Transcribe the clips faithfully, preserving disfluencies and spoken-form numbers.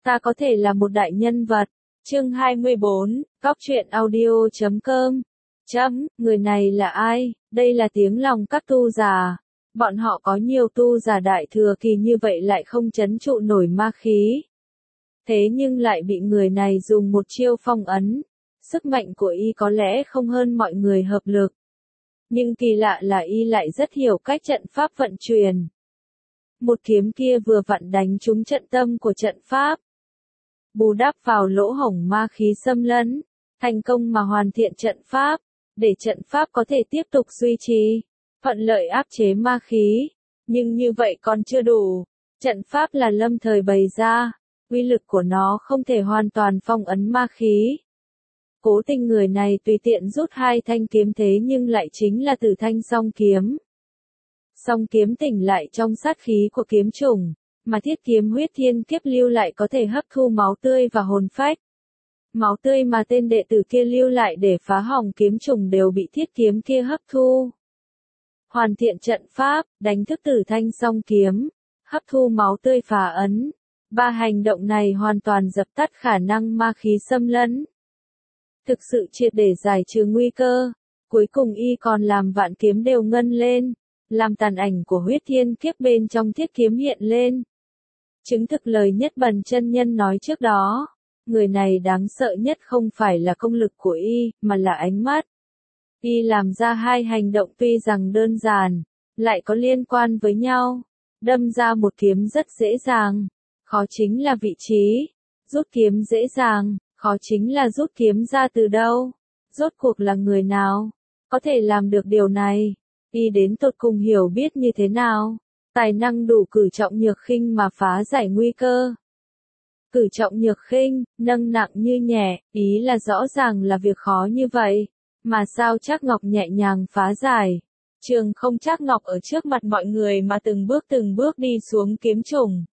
Ta có thể là một đại nhân vật. Chương hai mươi bốn, Góc truyện audio chấm com. Chấm, người này là ai? Đây là tiếng lòng các tu giả. Bọn họ có nhiều tu giả đại thừa kỳ như vậy lại không trấn trụ nổi ma khí. Thế nhưng lại bị người này dùng một chiêu phong ấn. Sức mạnh của y có lẽ không hơn mọi người hợp lực. Nhưng kỳ lạ là y lại rất hiểu cách trận pháp vận chuyển. Một kiếm kia vừa vặn đánh trúng trận tâm của trận pháp. Bù đắp vào lỗ hổng ma khí xâm lấn, thành công mà hoàn thiện trận pháp, để trận pháp có thể tiếp tục duy trì, thuận lợi áp chế ma khí. Nhưng như vậy còn chưa đủ, trận pháp là lâm thời bày ra, uy lực của nó không thể hoàn toàn phong ấn ma khí. Cố tình người này tùy tiện rút hai thanh kiếm thế nhưng lại chính là Tử Thanh song kiếm. Song kiếm tỉnh lại trong sát khí của kiếm trùng, mà thiết kiếm huyết thiên kiếp lưu lại có thể hấp thu máu tươi và hồn phách. Máu tươi mà tên đệ tử kia lưu lại để phá hỏng kiếm trùng đều bị thiết kiếm kia hấp thu. Hoàn thiện trận pháp, đánh thức Tử Thanh song kiếm, hấp thu máu tươi phá ấn. Ba hành động này hoàn toàn dập tắt khả năng ma khí xâm lấn. Thực sự triệt để giải trừ nguy cơ. Cuối cùng y còn làm vạn kiếm đều ngân lên, làm tàn ảnh của huyết thiên kiếp bên trong thiết kiếm hiện lên. Chứng thực lời Nhất Bần chân nhân nói trước đó, người này đáng sợ nhất không phải là công lực của y, mà là ánh mắt. Y làm ra hai hành động tuy rằng đơn giản, lại có liên quan với nhau. Đâm ra một kiếm rất dễ dàng, khó chính là vị trí. Rút kiếm dễ dàng, khó chính là rút kiếm ra từ đâu. Rốt cuộc là người nào có thể làm được điều này? Y đến tột cùng hiểu biết như thế nào? Tài năng đủ cử trọng nhược khinh mà phá giải nguy cơ. Cử trọng nhược khinh, nâng nặng như nhẹ, ý là rõ ràng là việc khó như vậy, mà sao Trác Ngọc nhẹ nhàng phá giải. Trường không Trác Ngọc ở trước mặt mọi người mà từng bước từng bước đi xuống kiếm trùng.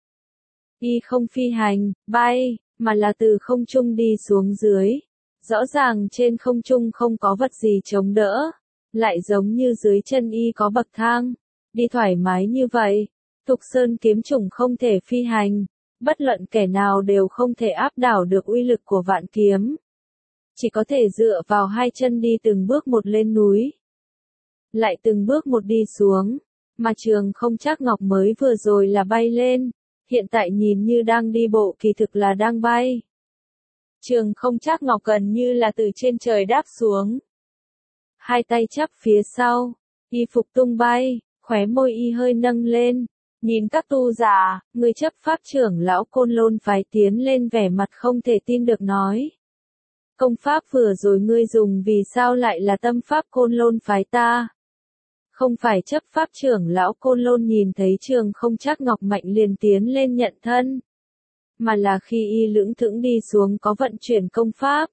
Y không phi hành, bay, mà là từ không trung đi xuống dưới. Rõ ràng trên không trung không có vật gì chống đỡ, lại giống như dưới chân y có bậc thang. Đi thoải mái như vậy, Thục Sơn kiếm trùng không thể phi hành, bất luận kẻ nào đều không thể áp đảo được uy lực của vạn kiếm. Chỉ có thể dựa vào hai chân đi từng bước một lên núi, lại từng bước một đi xuống, mà Trường không Trác Ngọc mới vừa rồi là bay lên, hiện tại nhìn như đang đi bộ kỳ thực là đang bay. Trường không Trác Ngọc gần như là từ trên trời đáp xuống. Hai tay chắp phía sau, y phục tung bay. Khóe môi y hơi nâng lên, nhìn các tu giả, người chấp pháp trưởng lão Côn Lôn phái tiến lên vẻ mặt không thể tin được nói. Công pháp vừa rồi ngươi dùng vì sao lại là tâm pháp Côn Lôn phái ta? Không phải chấp pháp trưởng lão Côn Lôn nhìn thấy Trường không Trác Ngọc mạnh liền tiến lên nhận thân, mà là khi y lững thững đi xuống có vận chuyển công pháp.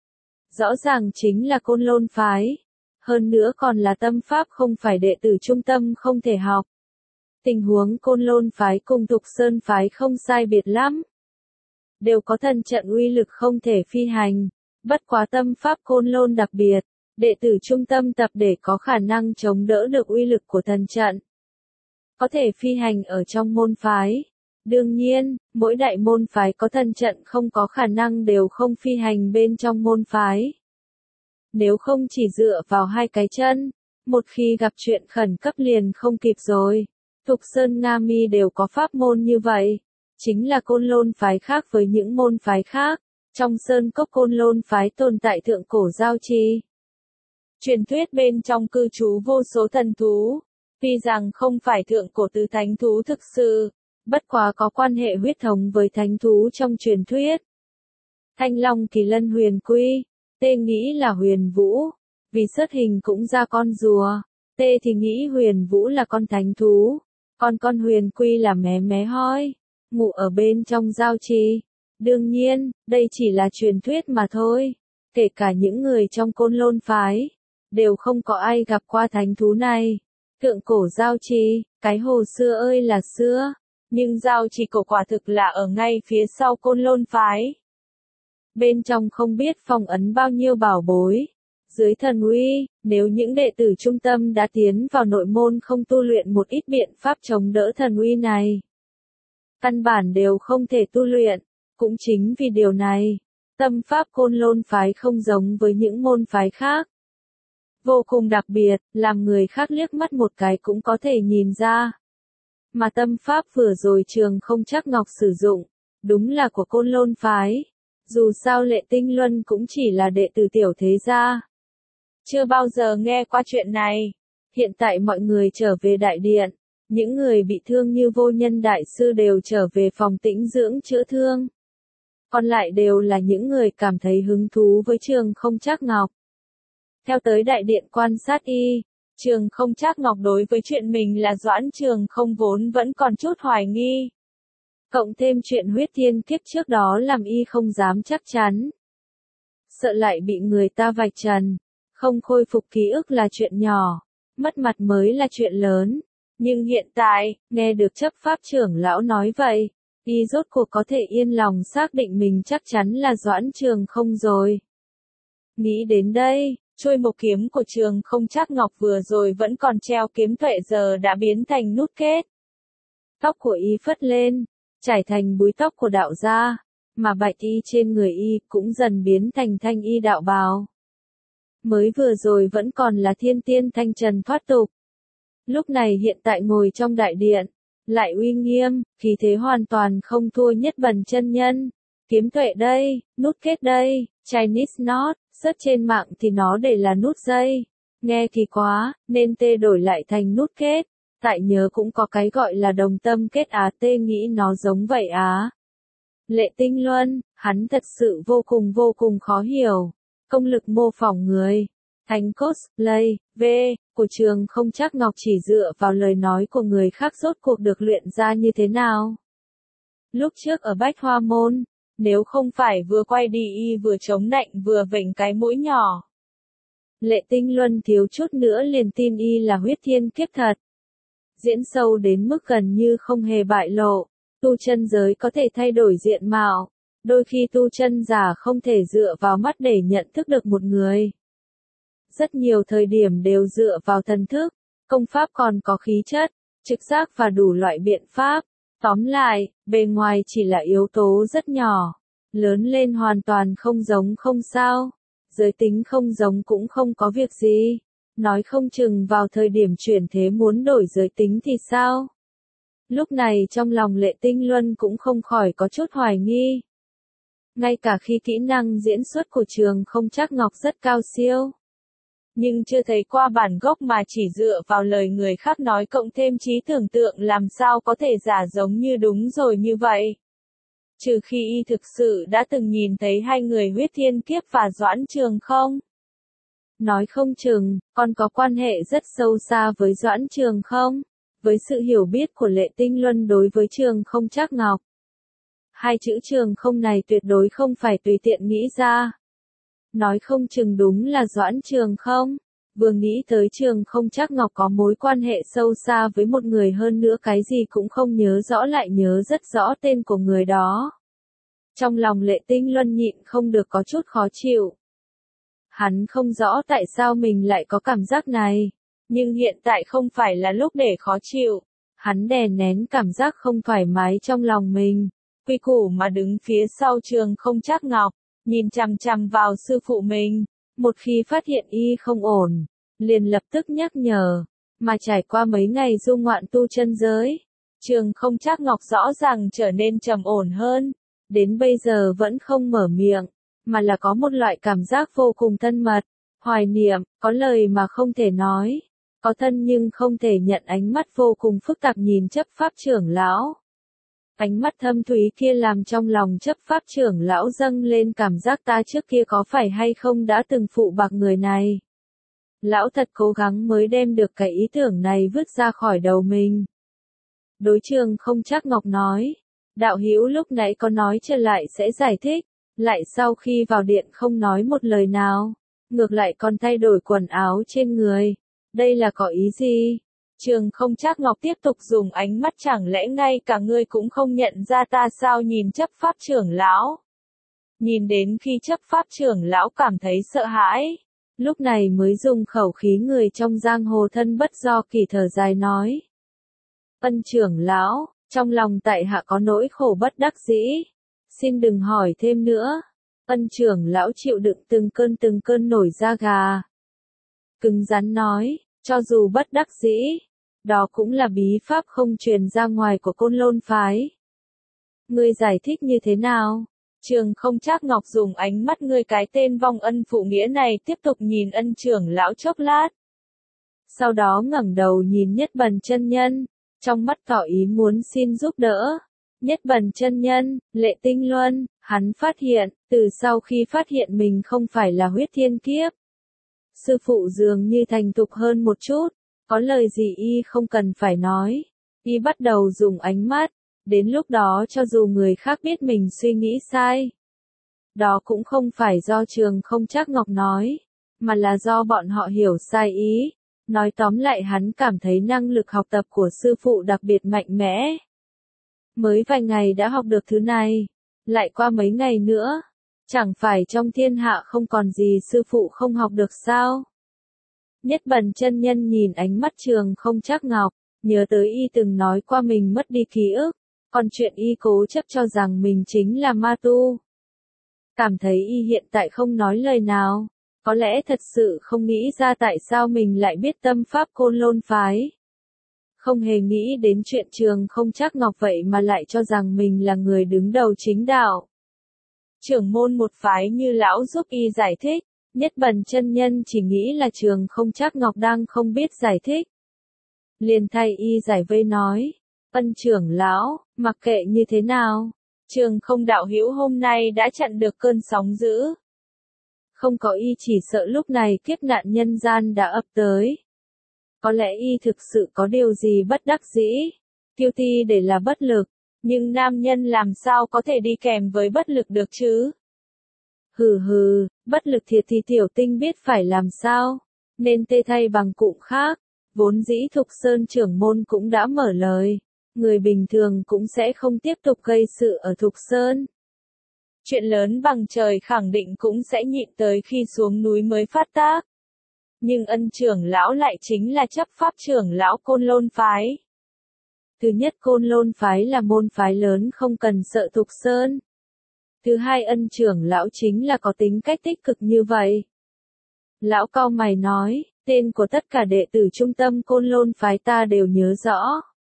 Rõ ràng chính là Côn Lôn phái. Hơn nữa còn là tâm pháp không phải đệ tử trung tâm không thể học. Tình huống Côn Lôn phái cùng Thục Sơn phái không sai biệt lắm. Đều có thần trận uy lực không thể phi hành. Bất quá tâm pháp Côn Lôn đặc biệt, đệ tử trung tâm tập để có khả năng chống đỡ được uy lực của thần trận. Có thể phi hành ở trong môn phái. Đương nhiên, mỗi đại môn phái có thần trận không có khả năng đều không phi hành bên trong môn phái. Nếu không chỉ dựa vào hai cái chân, một khi gặp chuyện khẩn cấp liền không kịp rồi. Thục Sơn Nga Mi đều có pháp môn như vậy. Chính là Côn Lôn phái khác với những môn phái khác. Trong Sơn Cốc Côn Lôn phái tồn tại thượng cổ giao trì. Truyền thuyết bên trong cư trú vô số thần thú. Tuy rằng không phải thượng cổ từ thánh thú thực sự, bất quá có quan hệ huyết thống với thánh thú trong truyền thuyết. Thanh Long Kỳ Lân Huyền Quy. Tê nghĩ là Huyền Vũ, vì xuất hình cũng ra con rùa. Tê thì nghĩ Huyền Vũ là con thánh thú, còn con Huyền Quy là mé mé hoi, ngủ ở bên trong giao trì. Đương nhiên, đây chỉ là truyền thuyết mà thôi. Kể cả những người trong Côn Lôn phái, đều không có ai gặp qua thánh thú này. Thượng cổ giao trì, cái hồ xưa ơi là xưa, nhưng giao trì cổ quả thực là ở ngay phía sau Côn Lôn phái. Bên trong không biết phong ấn bao nhiêu bảo bối. Dưới thần uy, nếu những đệ tử trung tâm đã tiến vào nội môn không tu luyện một ít biện pháp chống đỡ thần uy này, căn bản đều không thể tu luyện. Cũng chính vì điều này, tâm pháp Côn Lôn phái không giống với những môn phái khác. Vô cùng đặc biệt, làm người khác liếc mắt một cái cũng có thể nhìn ra. Mà tâm pháp vừa rồi Trường Không Trác Ngọc sử dụng, đúng là của Côn Lôn phái. Dù sao Lệ Tinh Luân cũng chỉ là đệ tử tiểu thế gia. Chưa bao giờ nghe qua chuyện này. Hiện tại mọi người trở về đại điện. Những người bị thương như Vô Nhân đại sư đều trở về phòng tĩnh dưỡng chữa thương. Còn lại đều là những người cảm thấy hứng thú với Trường Không Trác Ngọc. Theo tới đại điện quan sát y, Trường Không Trác Ngọc đối với chuyện mình là Doãn Trường Không vốn vẫn còn chút hoài nghi. Cộng thêm chuyện huyết thiên kiếp trước đó làm y không dám chắc chắn. Sợ lại bị người ta vạch trần, không khôi phục ký ức là chuyện nhỏ, mất mặt mới là chuyện lớn. Nhưng hiện tại, nghe được chấp pháp trưởng lão nói vậy, y rốt cuộc có thể yên lòng xác định mình chắc chắn là Doãn Trường Không rồi. Nghĩ đến đây, chuôi mộc kiếm của Trường Không Trác Ngọc vừa rồi vẫn còn treo kiếm tuệ giờ đã biến thành nút kết. Tóc của y phất lên, trải thành búi tóc của đạo gia, mà bạch y trên người y cũng dần biến thành thanh y đạo bào. Mới vừa rồi vẫn còn là thiên tiên thanh trần thoát tục. Lúc này hiện tại ngồi trong đại điện, lại uy nghiêm, khí thế hoàn toàn không thua Nhất Bần chân nhân. Kiếm tuệ đây, nút kết đây, Chinese knot, rất trên mạng thì nó để là nút dây. Nghe thì quá, nên tê đổi lại thành nút kết. Tại nhớ cũng có cái gọi là đồng tâm kết á, tê nghĩ nó giống vậy á. Lệ Tinh Luân, hắn thật sự vô cùng vô cùng khó hiểu. Công lực mô phỏng người, thành cosplay, V, của Trường Không Trác Ngọc chỉ dựa vào lời nói của người khác rốt cuộc được luyện ra như thế nào. Lúc trước ở Bách Hoa Môn, nếu không phải vừa quay đi y vừa chống nạnh vừa vểnh cái mũi nhỏ. Lệ Tinh Luân thiếu chút nữa liền tin y là huyết thiên kiếp thật. Diễn sâu đến mức gần như không hề bại lộ, tu chân giới có thể thay đổi diện mạo, đôi khi tu chân giả không thể dựa vào mắt để nhận thức được một người. Rất nhiều thời điểm đều dựa vào thần thức, công pháp còn có khí chất, trực giác và đủ loại biện pháp. Tóm lại, bề ngoài chỉ là yếu tố rất nhỏ, lớn lên hoàn toàn không giống không sao, giới tính không giống cũng không có việc gì. Nói không chừng vào thời điểm chuyển thế muốn đổi giới tính thì sao? Lúc này trong lòng Lệ Tinh Luân cũng không khỏi có chút hoài nghi. Ngay cả khi kỹ năng diễn xuất của Trường Không Trác Ngọc rất cao siêu. Nhưng chưa thấy qua bản gốc mà chỉ dựa vào lời người khác nói cộng thêm trí tưởng tượng làm sao có thể giả giống như đúng rồi như vậy. Trừ khi y thực sự đã từng nhìn thấy hai người huyết thiên kiếp và Doãn Trường Không. Nói không chừng, còn có quan hệ rất sâu xa với Doãn Trường Không, với sự hiểu biết của Lệ Tinh Luân đối với Trường Không Trác Ngọc. Hai chữ Trường Không này tuyệt đối không phải tùy tiện nghĩ ra. Nói không chừng đúng là Doãn Trường Không, vừa nghĩ tới Trường Không Trác Ngọc có mối quan hệ sâu xa với một người hơn nữa cái gì cũng không nhớ rõ lại nhớ rất rõ tên của người đó. Trong lòng Lệ Tinh Luân nhịn không được có chút khó chịu. Hắn không rõ tại sao mình lại có cảm giác này, nhưng hiện tại không phải là lúc để khó chịu. Hắn đè nén cảm giác không thoải mái trong lòng mình, quy củ mà đứng phía sau Trường Không Trác Ngọc, nhìn chằm chằm vào sư phụ mình, một khi phát hiện y không ổn, liền lập tức nhắc nhở, mà trải qua mấy ngày du ngoạn tu chân giới, Trường Không Trác Ngọc rõ ràng trở nên trầm ổn hơn, đến bây giờ vẫn không mở miệng, mà là có một loại cảm giác vô cùng thân mật, hoài niệm, có lời mà không thể nói, có thân nhưng không thể nhận ánh mắt vô cùng phức tạp nhìn chấp pháp trưởng lão. Ánh mắt thâm thúy kia làm trong lòng chấp pháp trưởng lão dâng lên cảm giác ta trước kia có phải hay không đã từng phụ bạc người này. Lão thật cố gắng mới đem được cái ý tưởng này vứt ra khỏi đầu mình. Đối Trường Không Trác Ngọc nói, đạo hữu lúc nãy có nói trở lại sẽ giải thích, lại sau khi vào điện không nói một lời nào, ngược lại còn thay đổi quần áo trên người, đây là có ý gì? Trường Không Trác Ngọc tiếp tục dùng ánh mắt chẳng lẽ ngay cả ngươi cũng không nhận ra ta sao nhìn chấp pháp trưởng lão. Nhìn đến khi chấp pháp trưởng lão cảm thấy sợ hãi, lúc này mới dùng khẩu khí người trong giang hồ thân bất do kỳ thở dài nói. Ân trưởng lão, trong lòng tại hạ có nỗi khổ bất đắc dĩ. Xin đừng hỏi thêm nữa. Ân trưởng lão chịu đựng từng cơn từng cơn nổi da gà. Cứng rắn nói, cho dù bất đắc dĩ, đó cũng là bí pháp không truyền ra ngoài của Côn Lôn phái. Ngươi giải thích như thế nào? Trường Không Trác Ngọc dùng ánh mắt ngươi cái tên vong ân phụ nghĩa này tiếp tục nhìn ân trưởng lão chốc lát. Sau đó ngẩng đầu nhìn Nhất Bần chân nhân, trong mắt tỏ ý muốn xin giúp đỡ. Nhất Bần chân nhân, Lệ Tinh Luân, hắn phát hiện, từ sau khi phát hiện mình không phải là huyết thiên kiếp. Sư phụ dường như thành thục hơn một chút, có lời gì y không cần phải nói. Y bắt đầu dùng ánh mắt, đến lúc đó cho dù người khác biết mình suy nghĩ sai. Đó cũng không phải do Trường Không Trác Ngọc nói, mà là do bọn họ hiểu sai ý. Nói tóm lại hắn cảm thấy năng lực học tập của sư phụ đặc biệt mạnh mẽ. Mới vài ngày đã học được thứ này, lại qua mấy ngày nữa, chẳng phải trong thiên hạ không còn gì sư phụ không học được sao? Nhất Bần chân nhân nhìn ánh mắt Trường Không Trác Ngọc, nhớ tới y từng nói qua mình mất đi ký ức, còn chuyện y cố chấp cho rằng mình chính là ma tu. Cảm thấy y hiện tại không nói lời nào, có lẽ thật sự không nghĩ ra tại sao mình lại biết tâm pháp Côn Lôn phái. Không hề nghĩ đến chuyện Trường Không Trác Ngọc vậy mà lại cho rằng mình là người đứng đầu chính đạo. Trưởng môn một phái như lão giúp y giải thích, Nhất Bần chân nhân chỉ nghĩ là Trường Không Trác Ngọc đang không biết giải thích. Liền thay y giải vây nói, ân trưởng lão, mặc kệ như thế nào, Trường Không đạo hữu hôm nay đã chặn được cơn sóng dữ. Không có y chỉ sợ lúc này kiếp nạn nhân gian đã ập tới. Có lẽ y thực sự có điều gì bất đắc dĩ, kiêu ti để là bất lực, nhưng nam nhân làm sao có thể đi kèm với bất lực được chứ? Hừ hừ, bất lực thiệt thì tiểu tinh biết phải làm sao, nên tê thay bằng cụm khác. Vốn dĩ Thục Sơn trưởng môn cũng đã mở lời, người bình thường cũng sẽ không tiếp tục gây sự ở Thục Sơn. Chuyện lớn bằng trời khẳng định cũng sẽ nhịn tới khi xuống núi mới phát tác. Nhưng ân trưởng lão lại chính là chấp pháp trưởng lão Côn Lôn phái. Thứ nhất, Côn Lôn phái là môn phái lớn không cần sợ Thục Sơn. Thứ hai, ân trưởng lão chính là có tính cách tích cực như vậy. Lão cau mày nói, tên của tất cả đệ tử trung tâm Côn Lôn phái ta đều nhớ rõ.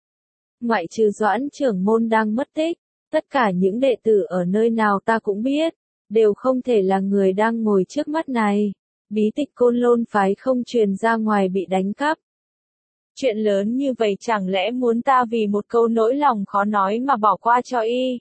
Ngoại trừ Doãn trưởng môn đang mất tích, tất cả những đệ tử ở nơi nào ta cũng biết, đều không thể là người đang ngồi trước mắt này. Bí tịch Côn Lôn phái không truyền ra ngoài bị đánh cắp. Chuyện lớn như vậy chẳng lẽ muốn ta vì một câu nỗi lòng khó nói mà bỏ qua cho y?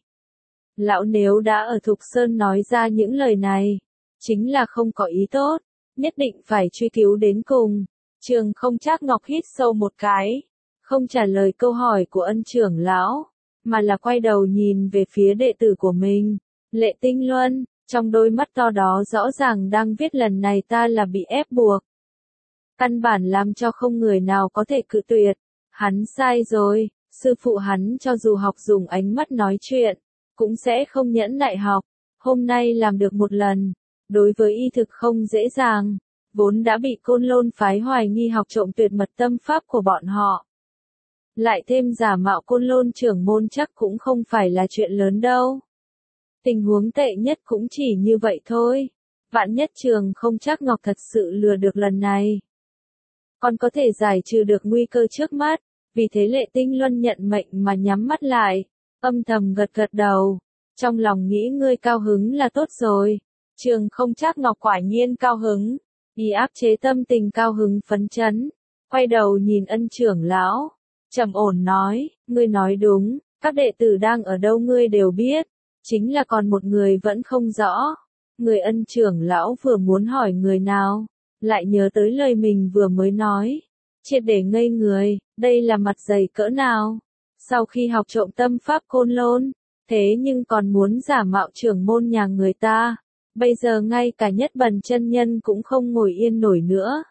Lão nếu đã ở Thục Sơn nói ra những lời này, chính là không có ý tốt, nhất định phải truy cứu đến cùng. Trường Không Trác Ngọc hít sâu một cái, không trả lời câu hỏi của ân trưởng lão, mà là quay đầu nhìn về phía đệ tử của mình, Lệ Tinh Luân. Trong đôi mắt to đó rõ ràng đang viết lần này ta là bị ép buộc. Căn bản làm cho không người nào có thể cự tuyệt. Hắn sai rồi, sư phụ hắn cho dù học dùng ánh mắt nói chuyện, cũng sẽ không nhẫn nại học. Hôm nay làm được một lần, đối với y thực không dễ dàng, vốn đã bị Côn Lôn phái hoài nghi học trộm tuyệt mật tâm pháp của bọn họ. Lại thêm giả mạo Côn Lôn trưởng môn chắc cũng không phải là chuyện lớn đâu. Tình huống tệ nhất cũng chỉ như vậy thôi. Vạn nhất Trường Không Trác Ngọc thật sự lừa được lần này, còn có thể giải trừ được nguy cơ trước mắt. Vì thế Lệ Tinh Luân nhận mệnh mà nhắm mắt lại, âm thầm gật gật đầu, trong lòng nghĩ ngươi cao hứng là tốt rồi. Trường Không Trác Ngọc quả nhiên cao hứng, y áp chế tâm tình cao hứng phấn chấn, quay đầu nhìn ân trưởng lão, trầm ổn nói, ngươi nói đúng, các đệ tử đang ở đâu ngươi đều biết. Chính là còn một người vẫn không rõ. Người ân trưởng lão vừa muốn hỏi người nào, lại nhớ tới lời mình vừa mới nói. Triệt để ngây người, đây là mặt dày cỡ nào? Sau khi học trộm tâm pháp Côn Lôn, thế nhưng còn muốn giả mạo trưởng môn nhà người ta. Bây giờ ngay cả Nhất Bần chân nhân cũng không ngồi yên nổi nữa.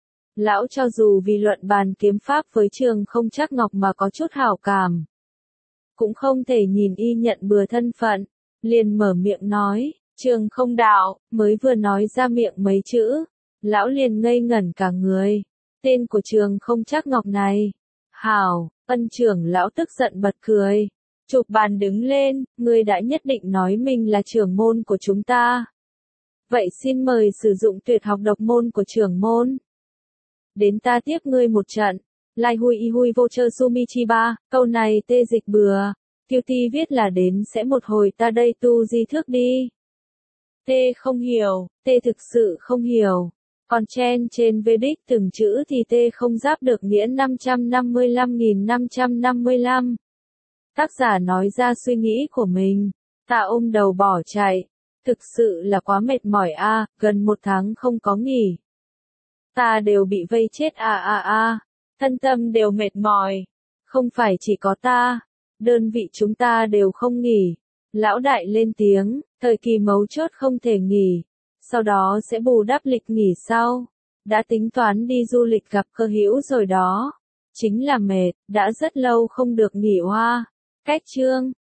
Lão cho dù vì luận bàn kiếm pháp với Trường Không Trác Ngọc mà có chút hảo cảm, cũng không thể nhìn y nhận bừa thân phận, liền mở miệng nói, Trường Không đạo, mới vừa nói ra miệng mấy chữ, lão liền ngây ngẩn cả người. Tên của Trường Không Trác Ngọc này, hảo, ân trưởng lão tức giận bật cười, Chụp bàn đứng lên, ngươi đã nhất định nói mình là trưởng môn của chúng ta. Vậy xin mời sử dụng tuyệt học độc môn của trưởng môn. Đến ta tiếp ngươi một trận. Lai hui y hui vô chơ sumichiba, câu này tê dịch bừa. Kiêu ti viết là đến sẽ một hồi ta đây tu di thước đi. Tê không hiểu, tê thực sự không hiểu. Còn chen trên Vedic từng chữ thì tê không giáp được nghĩa năm trăm năm mươi lăm nghìn năm trăm năm mươi lăm. Tác giả nói ra suy nghĩ của mình. Ta ôm đầu bỏ chạy. Thực sự là quá mệt mỏi a, à, gần một tháng không có nghỉ. Ta đều bị vây chết a a a, thân tâm đều mệt mỏi. Không phải chỉ có ta, đơn vị chúng ta đều không nghỉ. Lão đại lên tiếng, thời kỳ mấu chốt không thể nghỉ. Sau đó sẽ bù đắp lịch nghỉ sau. Đã tính toán đi du lịch gặp cơ hữu rồi đó. Chính là mệt, đã rất lâu không được nghỉ hoa. Cách chương